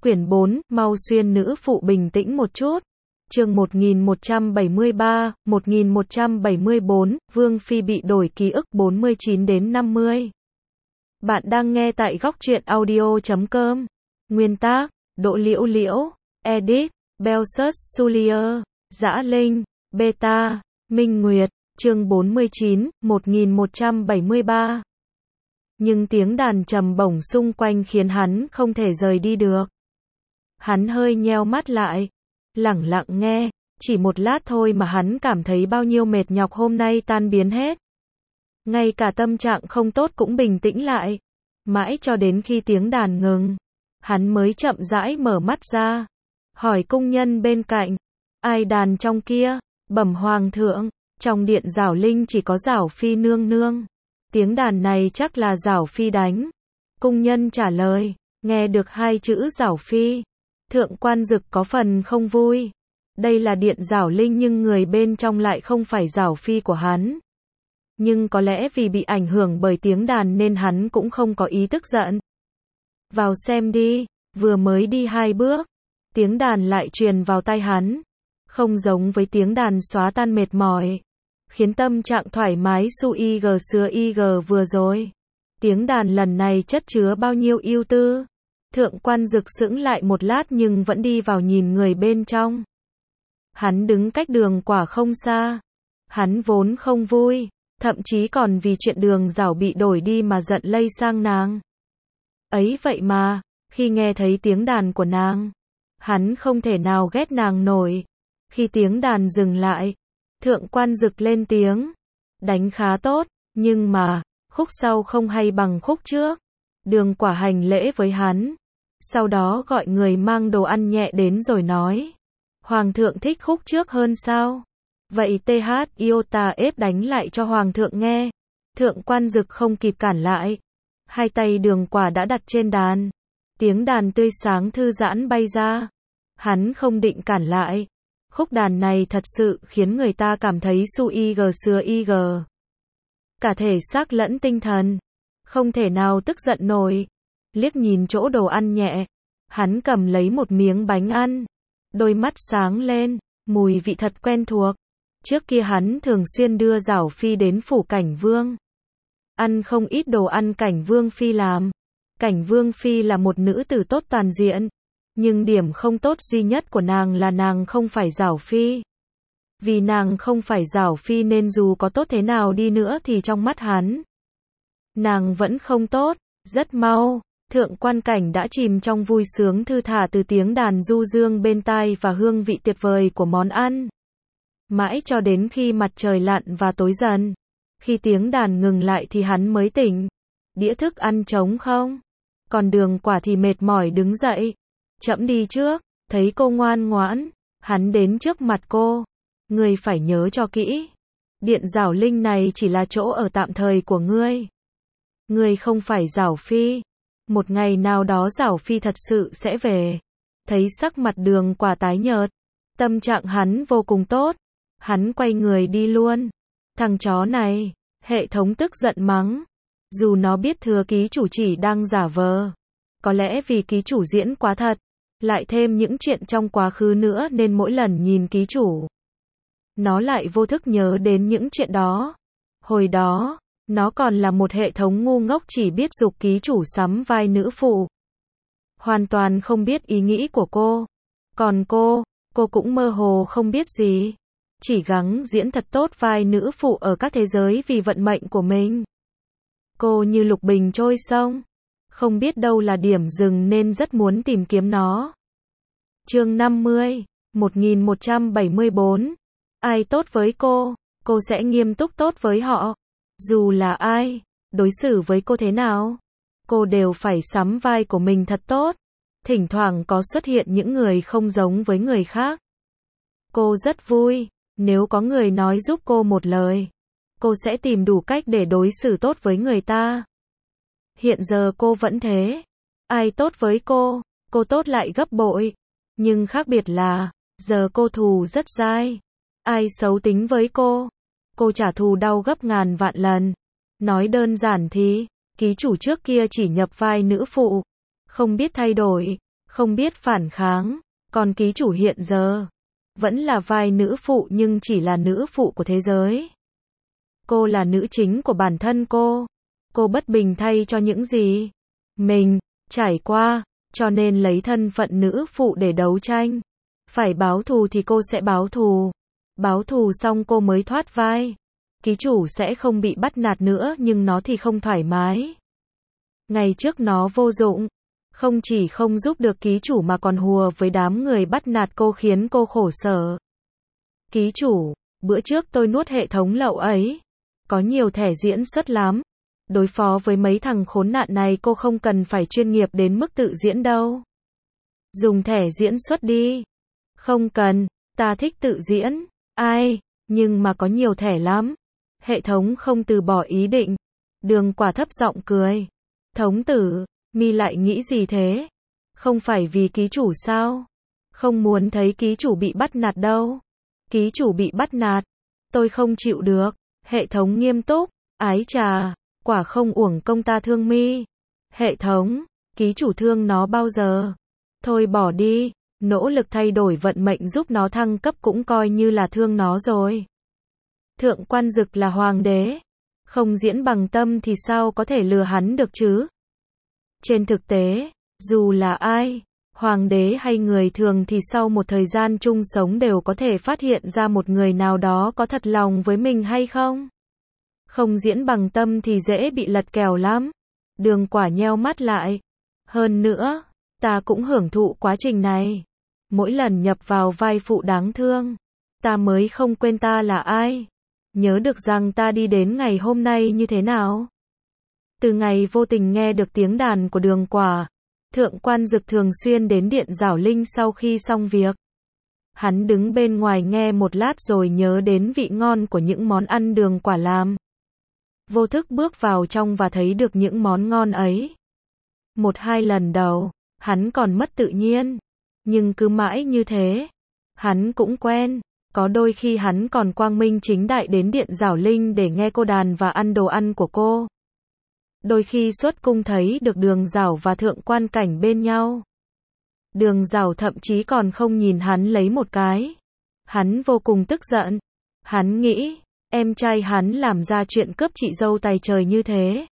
Quyển 4, mau xuyên nữ phụ bình tĩnh một chút. Chương 1173, 1174, Vương Phi bị đổi ký ức 49 đến 50. Bạn đang nghe tại góc truyện audio.com. Nguyên tác, Đỗ Liễu Liễu, edit, Belsus Sulier, Dã Linh, Beta, Minh Nguyệt, chương 49, 1173. Nhưng tiếng đàn trầm bổng xung quanh khiến hắn không thể rời đi được. Hắn hơi nheo mắt lại, lẳng lặng nghe, chỉ một lát thôi mà hắn cảm thấy bao nhiêu mệt nhọc hôm nay tan biến hết. Ngay cả tâm trạng không tốt cũng bình tĩnh lại. Mãi cho đến khi tiếng đàn ngừng, hắn mới chậm rãi mở mắt ra, hỏi cung nhân bên cạnh, ai đàn trong kia? Bẩm hoàng thượng, trong điện Giảo Linh chỉ có Giảo Phi nương nương. Tiếng đàn này chắc là Giảo Phi đánh. Cung nhân trả lời, nghe được hai chữ Giảo Phi, Thượng Quan Dực có phần không vui. Đây là điện Giảo Linh nhưng người bên trong lại không phải Giảo Phi của hắn. Nhưng có lẽ vì bị ảnh hưởng bởi tiếng đàn nên hắn cũng không có ý tức giận. Vào xem đi, vừa mới đi 2 bước, tiếng đàn lại truyền vào tai hắn. Không giống với tiếng đàn xóa tan mệt mỏi, khiến tâm trạng thoải mái su ig xưa ig vừa rồi. Tiếng đàn lần này chất chứa bao nhiêu ưu tư. Thượng Quan Dực sững lại một lát nhưng vẫn đi vào nhìn người bên trong. Hắn đứng cách Đường Quả không xa. Hắn vốn không vui, thậm chí còn vì chuyện Đường Giảo bị đổi đi mà giận lây sang nàng. Ấy vậy mà, khi nghe thấy tiếng đàn của nàng, hắn không thể nào ghét nàng nổi. Khi tiếng đàn dừng lại, Thượng Quan Dực lên tiếng, đánh khá tốt, nhưng mà, khúc sau không hay bằng khúc trước. Đường Quả hành lễ với hắn, sau đó gọi người mang đồ ăn nhẹ đến rồi nói, Hoàng thượng thích khúc trước hơn sao? Vậy TH Iota ép đánh lại cho Hoàng thượng nghe. Thượng Quan Dực không kịp cản lại. Hai tay Đường Quả đã đặt trên đàn. Tiếng đàn tươi sáng thư giãn bay ra. Hắn không định cản lại. Khúc đàn này thật sự khiến người ta cảm thấy su ig xưa ig. Cả thể xác lẫn tinh thần. Không thể nào tức giận nổi. Liếc nhìn chỗ đồ ăn nhẹ. Hắn cầm lấy một miếng bánh ăn. Đôi mắt sáng lên. Mùi vị thật quen thuộc. Trước kia hắn thường xuyên đưa Giảo Phi đến phủ Cảnh Vương. Ăn không ít đồ ăn Cảnh Vương Phi làm. Cảnh Vương Phi là một nữ tử tốt toàn diện. Nhưng điểm không tốt duy nhất của nàng là nàng không phải Giảo Phi. Vì nàng không phải Giảo Phi nên dù có tốt thế nào đi nữa thì trong mắt hắn, nàng vẫn không tốt. Rất mau, Thượng Quan Cảnh đã chìm trong vui sướng thư thả từ tiếng đàn du dương bên tai và hương vị tuyệt vời của món ăn. Mãi cho đến khi mặt trời lặn và tối dần. Khi tiếng đàn ngừng lại thì hắn mới tỉnh. Đĩa thức ăn trống không? Còn Đường Quả thì mệt mỏi đứng dậy. Trẫm đi trước. Thấy cô ngoan ngoãn, hắn đến trước mặt cô. Ngươi phải nhớ cho kỹ. Điện Giảo Linh này chỉ là chỗ ở tạm thời của ngươi. Ngươi không phải Giảo Phi. Một ngày nào đó Giảo Phi thật sự sẽ về. Thấy sắc mặt Đường Quả tái nhợt, tâm trạng hắn vô cùng tốt. Hắn quay người đi luôn. Thằng chó này, hệ thống tức giận mắng. Dù nó biết thừa ký chủ chỉ đang giả vờ. Có lẽ vì ký chủ diễn quá thật. Lại thêm những chuyện trong quá khứ nữa nên mỗi lần nhìn ký chủ, nó lại vô thức nhớ đến những chuyện đó. Hồi đó, nó còn là một hệ thống ngu ngốc chỉ biết giục ký chủ sắm vai nữ phụ. Hoàn toàn không biết ý nghĩ của cô. Còn cô cũng mơ hồ không biết gì. Chỉ gắng diễn thật tốt vai nữ phụ ở các thế giới vì vận mệnh của mình. Cô như lục bình trôi sông. Không biết đâu là điểm dừng nên rất muốn tìm kiếm nó. Chương 50, 1174. Ai tốt với cô sẽ nghiêm túc tốt với họ. Dù là ai, đối xử với cô thế nào, cô đều phải sắm vai của mình thật tốt. Thỉnh thoảng có xuất hiện những người không giống với người khác. Cô rất vui, nếu có người nói giúp cô một lời, cô sẽ tìm đủ cách để đối xử tốt với người ta. Hiện giờ cô vẫn thế. Ai tốt với cô tốt lại gấp bội. Nhưng khác biệt là, giờ cô thù rất dai. Ai xấu tính với cô trả thù đau gấp ngàn vạn lần. Nói đơn giản thì, ký chủ trước kia chỉ nhập vai nữ phụ, không biết thay đổi, không biết phản kháng, còn ký chủ hiện giờ vẫn là vai nữ phụ nhưng chỉ là nữ phụ của thế giới. Cô là nữ chính của bản thân cô bất bình thay cho những gì mình trải qua, cho nên lấy thân phận nữ phụ để đấu tranh. Phải báo thù thì cô sẽ báo thù xong cô mới thoát vai. Ký chủ sẽ không bị bắt nạt nữa nhưng nó thì không thoải mái. Ngày trước nó vô dụng, không chỉ không giúp được ký chủ mà còn hùa với đám người bắt nạt cô khiến cô khổ sở. Ký chủ, bữa trước tôi nuốt hệ thống lậu ấy, có nhiều thẻ diễn xuất lắm. Đối phó với mấy thằng khốn nạn này cô không cần phải chuyên nghiệp đến mức tự diễn đâu. Dùng thẻ diễn xuất đi. Không cần, ta thích tự diễn. Ai, nhưng mà có nhiều thẻ lắm. Hệ thống không từ bỏ ý định. Đường Quả thấp giọng cười. Thống tử, mi lại nghĩ gì thế? Không phải vì ký chủ sao? Không muốn thấy ký chủ bị bắt nạt đâu. Ký chủ bị bắt nạt, tôi không chịu được. Hệ thống nghiêm túc. Ái chà, quả không uổng công ta thương mi. Hệ thống, ký chủ thương nó bao giờ? Thôi bỏ đi, nỗ lực thay đổi vận mệnh giúp nó thăng cấp cũng coi như là thương nó rồi. Thượng quan Dực là hoàng đế, không diễn bằng tâm thì sao có thể lừa hắn được chứ? Trên thực tế, dù là ai, hoàng đế hay người thường thì sau một thời gian chung sống đều có thể phát hiện ra một người nào đó có thật lòng với mình hay không. Không diễn bằng tâm thì dễ bị lật kèo lắm. Đường Quả nheo mắt lại. Hơn nữa, ta cũng hưởng thụ quá trình này. Mỗi lần nhập vào vai phụ đáng thương, ta mới không quên ta là ai. Nhớ được rằng ta đi đến ngày hôm nay như thế nào. Từ ngày vô tình nghe được tiếng đàn của Đường Quả, Thượng quan Dực thường xuyên đến điện Giảo Linh sau khi xong việc. Hắn đứng bên ngoài nghe một lát rồi nhớ đến vị ngon của những món ăn Đường Quả làm. Vô thức bước vào trong và thấy được những món ngon ấy. Một hai lần đầu, hắn còn mất tự nhiên. Nhưng cứ mãi như thế, hắn cũng quen. Có đôi khi hắn còn quang minh chính đại đến điện Giảo Linh để nghe cô đàn và ăn đồ ăn của cô. Đôi khi xuất cung thấy được Đường Giảo và Thượng quan Cảnh bên nhau. Đường Giảo thậm chí còn không nhìn hắn lấy một cái. Hắn vô cùng tức giận. Hắn nghĩ, em trai hắn làm ra chuyện cướp chị dâu tài trời như thế.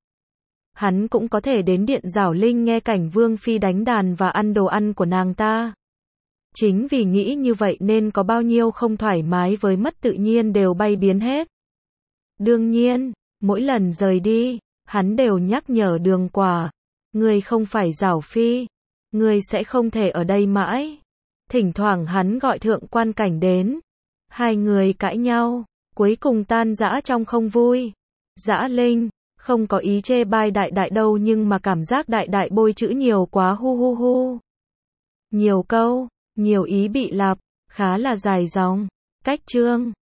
Hắn cũng có thể đến điện Giảo Linh nghe Cảnh Vương Phi đánh đàn và ăn đồ ăn của nàng ta. Chính vì nghĩ như vậy nên có bao nhiêu không thoải mái với mất tự nhiên đều bay biến hết. Đương nhiên, mỗi lần rời đi, hắn đều nhắc nhở Đường Quả. Ngươi không phải Giảo Phi. Ngươi sẽ không thể ở đây mãi. Thỉnh thoảng hắn gọi Thượng quan Cảnh đến. Hai người cãi nhau, cuối cùng tan rã trong không vui. Dã Linh, không có ý chê bai đại đại đâu nhưng mà cảm giác đại đại bôi chữ nhiều quá hu hu hu. Nhiều câu, nhiều ý bị lặp, khá là dài dòng. Cách chương